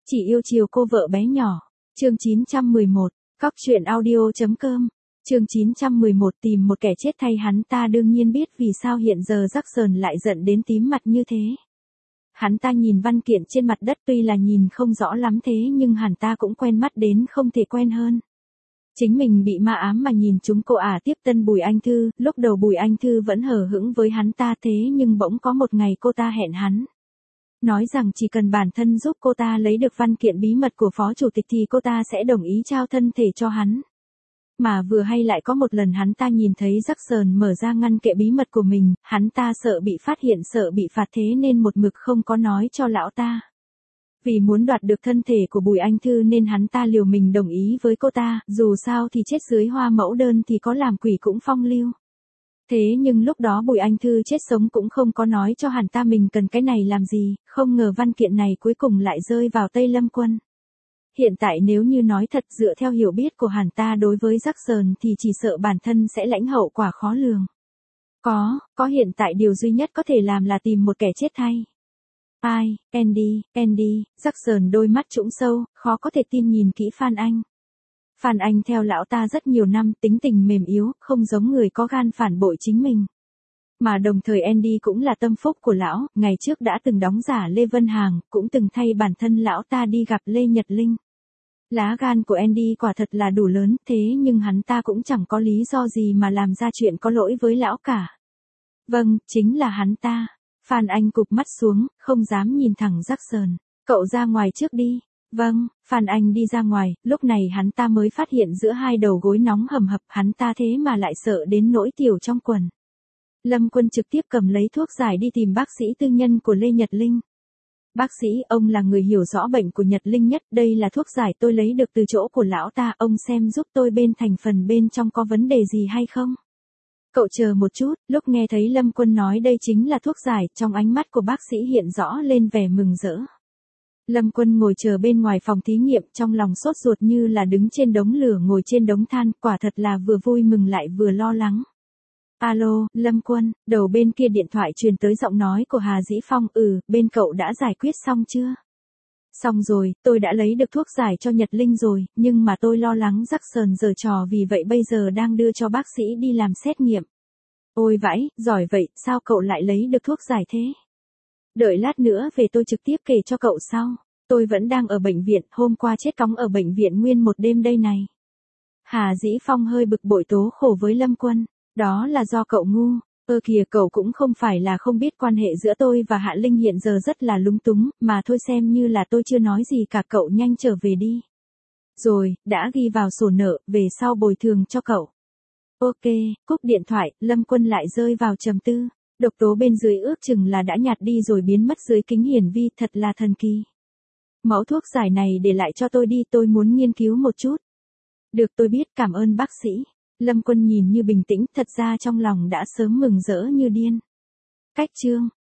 Chỉ yêu chiều cô vợ bé nhỏ. Chương 911, Cóc truyện audio.com. Chương 911 tìm một kẻ chết thay hắn ta đương nhiên biết vì sao hiện giờ Jackson lại giận đến tím mặt như thế. Hắn ta nhìn văn kiện trên mặt đất tuy là nhìn không rõ lắm thế nhưng hắn ta cũng quen mắt đến không thể quen hơn. Chính mình bị ma ám mà nhìn chúng cô tiếp tân Bùi Anh Thư, lúc đầu Bùi Anh Thư vẫn hờ hững với hắn ta thế nhưng bỗng có một ngày cô ta hẹn hắn. Nói rằng chỉ cần bản thân giúp cô ta lấy được văn kiện bí mật của phó chủ tịch thì cô ta sẽ đồng ý trao thân thể cho hắn. Mà vừa hay lại có một lần hắn ta nhìn thấy Jackson mở ra ngăn kệ bí mật của mình, hắn ta sợ bị phát hiện sợ bị phạt thế nên một mực không có nói cho lão ta. Vì muốn đoạt được thân thể của Bùi Anh Thư nên hắn ta liều mình đồng ý với cô ta, dù sao thì chết dưới hoa mẫu đơn thì có làm quỷ cũng phong lưu. Thế nhưng lúc đó Bùi Anh Thư chết sống cũng không có nói cho hắn ta mình cần cái này làm gì, không ngờ văn kiện này cuối cùng lại rơi vào tay Lâm Quân. Hiện tại nếu như nói thật dựa theo hiểu biết của hắn ta đối với Jackson thì chỉ sợ bản thân sẽ lãnh hậu quả khó lường. Có hiện tại điều duy nhất có thể làm là tìm một kẻ chết thay. Ai, Andy, Jackson đôi mắt trũng sâu, khó có thể tin nhìn kỹ Phan Anh. Phan Anh theo lão ta rất nhiều năm, tính tình mềm yếu, không giống người có gan phản bội chính mình. Mà đồng thời Andy cũng là tâm phúc của lão, ngày trước đã từng đóng giả Lê Vân Hàng, cũng từng thay bản thân lão ta đi gặp Lê Nhật Linh. Lá gan của Andy quả thật là đủ lớn, thế nhưng hắn ta cũng chẳng có lý do gì mà làm ra chuyện có lỗi với lão cả. Vâng, chính là hắn ta. Phan Anh cụp mắt xuống, không dám nhìn thẳng Jackson. Cậu ra ngoài trước đi. Vâng, Phan Anh đi ra ngoài, lúc này hắn ta mới phát hiện giữa hai đầu gối nóng hầm hập hắn ta thế mà lại sợ đến nỗi tiểu trong quần. Lâm Quân trực tiếp cầm lấy thuốc giải đi tìm bác sĩ tư nhân của Lê Nhật Linh. Bác sĩ, ông là người hiểu rõ bệnh của Nhật Linh nhất, đây là thuốc giải tôi lấy được từ chỗ của lão ta, ông xem giúp tôi bên thành phần bên trong có vấn đề gì hay không. Cậu chờ một chút, lúc nghe thấy Lâm Quân nói đây chính là thuốc giải, trong ánh mắt của bác sĩ hiện rõ lên vẻ mừng rỡ. Lâm Quân ngồi chờ bên ngoài phòng thí nghiệm trong lòng sốt ruột như là đứng trên đống lửa ngồi trên đống than, quả thật là vừa vui mừng lại vừa lo lắng. Alo, Lâm Quân, đầu bên kia điện thoại truyền tới giọng nói của Hà Dĩ Phong, bên cậu đã giải quyết xong chưa? Xong rồi, tôi đã lấy được thuốc giải cho Nhật Linh rồi, nhưng mà tôi lo lắng Jackson giở trò vì vậy bây giờ đang đưa cho bác sĩ đi làm xét nghiệm. Ôi vãi, giỏi vậy, sao cậu lại lấy được thuốc giải thế? Đợi lát nữa về tôi trực tiếp kể cho cậu sau. Tôi vẫn đang ở bệnh viện, hôm qua chết cóng ở bệnh viện nguyên một đêm đây này. Hà Dĩ Phong hơi bực bội tố khổ với Lâm Quân. Đó là do cậu ngu. Kìa cậu cũng không phải là không biết quan hệ giữa tôi và Hạ Linh hiện giờ rất là lúng túng, mà thôi xem như là tôi chưa nói gì cả, cậu nhanh trở về đi. Rồi, đã ghi vào sổ nợ, về sau bồi thường cho cậu. Ok, cúp điện thoại, Lâm Quân lại rơi vào trầm tư. Độc tố bên dưới ước chừng là đã nhạt đi rồi biến mất dưới kính hiển vi, thật là thần kỳ. Mẫu thuốc giải này để lại cho tôi đi, tôi muốn nghiên cứu một chút. Được, tôi biết, cảm ơn bác sĩ. Lâm Quân nhìn như bình tĩnh, thật ra trong lòng đã sớm mừng rỡ như điên. Cách chương